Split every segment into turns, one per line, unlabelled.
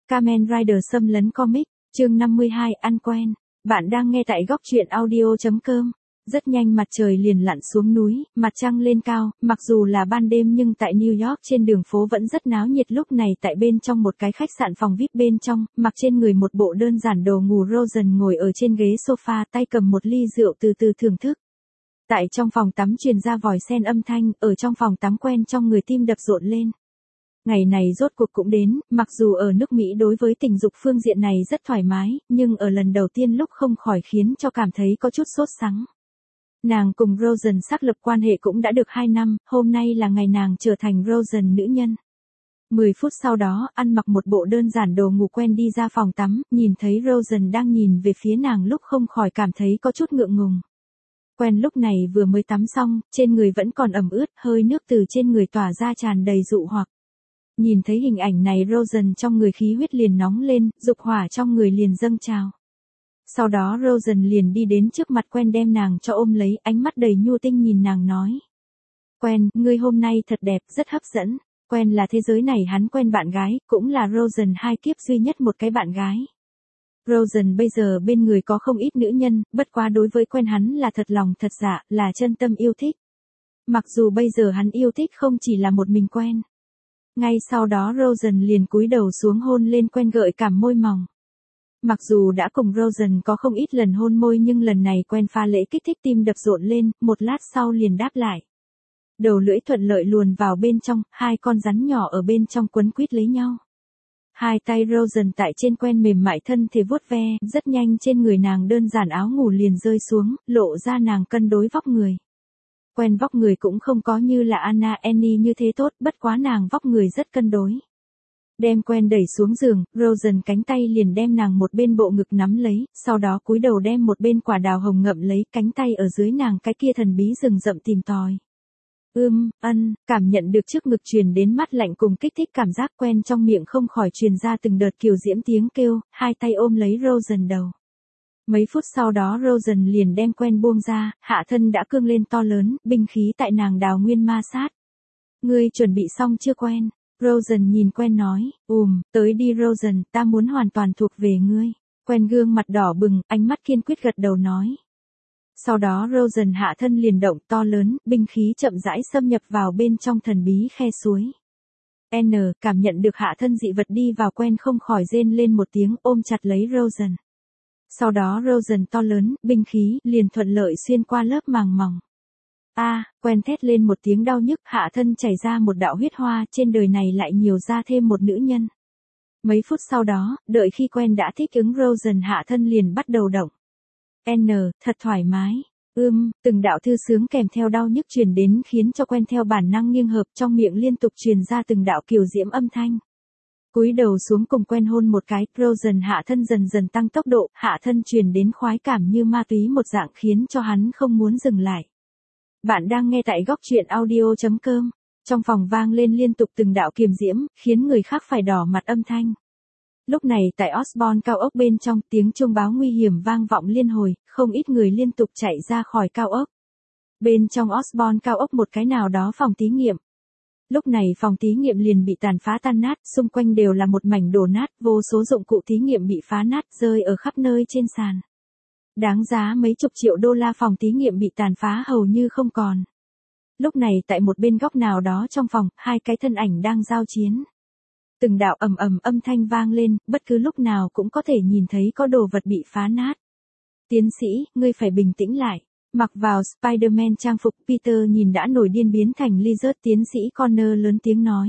Kamen Rider xâm lấn comic, chương 52 ăn quen. Bạn đang nghe tại góc truyện audio.com. Rất nhanh mặt trời liền lặn xuống núi, mặt trăng lên cao, mặc dù là ban đêm nhưng tại New York trên đường phố vẫn rất náo nhiệt. Lúc này tại bên trong một cái khách sạn phòng VIP bên trong, mặc trên người một bộ đơn giản đồ ngủ Rosen ngồi ở trên ghế sofa tay cầm một ly rượu từ từ thưởng thức. Tại trong phòng tắm truyền ra vòi sen âm thanh, ở trong phòng tắm quen trong người tim đập rộn lên. Ngày này rốt cuộc cũng đến, mặc dù ở nước Mỹ đối với tình dục phương diện này rất thoải mái, nhưng ở lần đầu tiên lúc không khỏi khiến cho cảm thấy có chút sốt sắng. Nàng cùng Rosen xác lập quan hệ cũng đã được 2 năm, hôm nay là ngày nàng trở thành Rosen nữ nhân. 10 phút sau đó, ăn mặc một bộ đơn giản đồ ngủ quen đi ra phòng tắm, nhìn thấy Rosen đang nhìn về phía nàng lúc không khỏi cảm thấy có chút ngượng ngùng. Quen lúc này vừa mới tắm xong, trên người vẫn còn ẩm ướt, hơi nước từ trên người tỏa ra tràn đầy dụ hoặc. Nhìn thấy hình ảnh này Rosen trong người khí huyết liền nóng lên, dục hỏa trong người liền dâng trào. Sau đó Rosen liền đi đến trước mặt Quen đem nàng cho ôm lấy, ánh mắt đầy nhu tinh nhìn nàng nói. Quen, ngươi hôm nay thật đẹp, rất hấp dẫn. Quen là thế giới này hắn quen bạn gái, cũng là Rosen 2 kiếp duy nhất một cái bạn gái. Rosen bây giờ bên người có không ít nữ nhân, bất quá đối với Quen hắn là thật lòng thật dạ, là chân tâm yêu thích. Mặc dù bây giờ hắn yêu thích không chỉ là một mình Quen. Ngay sau đó Rosen liền cúi đầu xuống hôn lên Quen gợi cảm môi mỏng. Mặc dù đã cùng Rosen có không ít lần hôn môi nhưng lần này Quen pha lễ kích thích tim đập rộn lên, một lát sau liền đáp lại. Đầu lưỡi thuận lợi luồn vào bên trong, hai con rắn nhỏ ở bên trong quấn quýt lấy nhau. Hai tay Rosen tại trên Quen mềm mại thân thể vuốt ve, rất nhanh trên người nàng đơn giản áo ngủ liền rơi xuống, lộ ra nàng cân đối vóc người. Quen vóc người cũng không có như là Anna Annie như thế tốt, bất quá nàng vóc người rất cân đối. Đem Quen đẩy xuống giường, Rosen cánh tay liền đem nàng một bên bộ ngực nắm lấy, sau đó cúi đầu đem một bên quả đào hồng ngậm lấy, cánh tay ở dưới nàng cái kia thần bí rừng rậm tìm tòi. Cảm nhận được trước ngực truyền đến mát lạnh cùng kích thích cảm giác Quen trong miệng không khỏi truyền ra từng đợt kiều diễm tiếng kêu, hai tay ôm lấy Rosen đầu. Mấy phút sau đó Rosen liền đem Quen buông ra, hạ thân đã cương lên to lớn, binh khí tại nàng đào nguyên ma sát. Ngươi chuẩn bị xong chưa Quen? Rosen nhìn Quen nói, tới đi Rosen, ta muốn hoàn toàn thuộc về ngươi. Quen gương mặt đỏ bừng, ánh mắt kiên quyết gật đầu nói. Sau đó Rosen hạ thân liền động to lớn, binh khí chậm rãi xâm nhập vào bên trong thần bí khe suối. Cảm nhận được hạ thân dị vật đi vào Quen không khỏi rên lên một tiếng ôm chặt lấy Rosen. Sau đó Rosen to lớn, binh khí, liền thuận lợi xuyên qua lớp màng mỏng. Quen thét lên một tiếng đau nhức, hạ thân chảy ra một đạo huyết hoa, trên đời này lại nhiều ra thêm một nữ nhân. Mấy phút sau đó, đợi khi Quen đã thích ứng Rosen hạ thân liền bắt đầu động. Thật thoải mái. Từng đạo thư sướng kèm theo đau nhức truyền đến khiến cho Quen theo bản năng nghiêng hợp trong miệng liên tục truyền ra từng đạo kiều diễm âm thanh. Cúi đầu xuống cùng Quen hôn một cái, Rosen hạ thân dần dần tăng tốc độ, hạ thân truyền đến khoái cảm như ma túy một dạng khiến cho hắn không muốn dừng lại. Bạn đang nghe tại góc truyện audio.com. Trong phòng vang lên liên tục từng đạo kiềm diễm, khiến người khác phải đỏ mặt âm thanh. Lúc này tại Osborne cao ốc bên trong, tiếng chuông báo nguy hiểm vang vọng liên hồi, không ít người liên tục chạy ra khỏi cao ốc. Bên trong Osborne cao ốc một cái nào đó phòng thí nghiệm. Lúc này phòng thí nghiệm liền bị tàn phá tan nát, xung quanh đều là một mảnh đổ nát, vô số dụng cụ thí nghiệm bị phá nát rơi ở khắp nơi trên sàn. Đáng giá mấy chục triệu đô la phòng thí nghiệm bị tàn phá hầu như không còn. Lúc này tại một bên góc nào đó trong phòng, hai cái thân ảnh đang giao chiến. Từng đạo ầm ầm âm thanh vang lên, bất cứ lúc nào cũng có thể nhìn thấy có đồ vật bị phá nát. Tiến sĩ, ngươi phải bình tĩnh lại. Mặc vào Spider-Man trang phục, Peter nhìn đã nổi điên biến thành Lizard, tiến sĩ Connor lớn tiếng nói.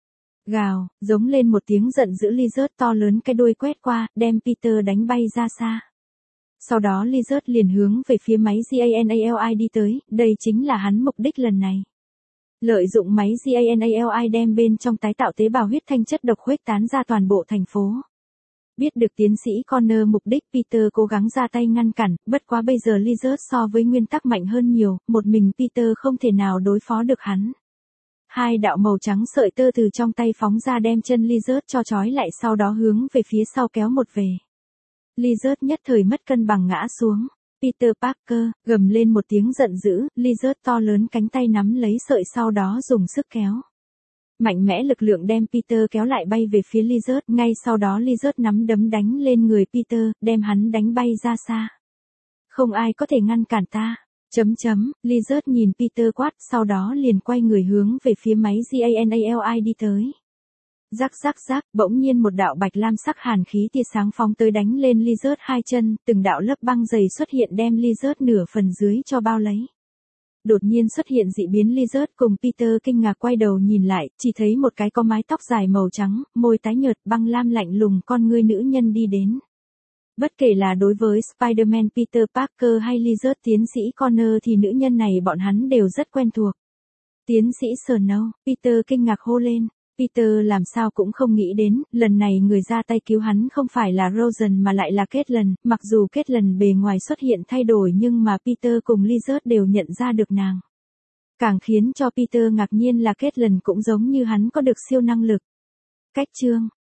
Gào, giống lên một tiếng giận dữ, Lizard to lớn cái đuôi quét qua, đem Peter đánh bay ra xa. Sau đó Lizard liền hướng về phía máy GANALI đi tới, đây chính là hắn mục đích lần này. Lợi dụng máy GANALI đem bên trong tái tạo tế bào huyết thanh chất độc khuếch tán ra toàn bộ thành phố. Biết được tiến sĩ Connor mục đích, Peter cố gắng ra tay ngăn cản, bất quá bây giờ Lizard so với nguyên tắc mạnh hơn nhiều, một mình Peter không thể nào đối phó được hắn. Hai đạo màu trắng sợi tơ từ trong tay phóng ra đem chân Lizard cho trói lại, sau đó hướng về phía sau kéo một về. Lizard nhất thời mất cân bằng ngã xuống. Peter Parker gầm lên một tiếng giận dữ, Lizard to lớn cánh tay nắm lấy sợi sau đó dùng sức kéo. Mạnh mẽ lực lượng đem Peter kéo lại bay về phía Lizard, ngay sau đó Lizard nắm đấm đánh lên người Peter, đem hắn đánh bay ra xa. Không ai có thể ngăn cản ta. Lizard nhìn Peter quát, sau đó liền quay người hướng về phía máy GANALI đi tới. Rắc rắc rắc, bỗng nhiên một đạo bạch lam sắc hàn khí tia sáng phóng tới đánh lên Lizard hai chân, từng đạo lớp băng dày xuất hiện đem Lizard nửa phần dưới cho bao lấy. Đột nhiên xuất hiện dị biến, Lizard cùng Peter kinh ngạc quay đầu nhìn lại, chỉ thấy một cái có mái tóc dài màu trắng, môi tái nhợt, băng lam lạnh lùng con ngươi nữ nhân đi đến. Bất kể là đối với Spider-Man Peter Parker hay Lizard tiến sĩ Connor thì nữ nhân này bọn hắn đều rất quen thuộc. Tiến sĩ Snow, Peter kinh ngạc hô lên. Peter làm sao cũng không nghĩ đến, lần này người ra tay cứu hắn không phải là Rosen mà lại là Caitlin, mặc dù Caitlin bề ngoài xuất hiện thay đổi nhưng mà Peter cùng Lizard đều nhận ra được nàng. Càng khiến cho Peter ngạc nhiên là Caitlin cũng giống như hắn có được siêu năng lực. Cách chương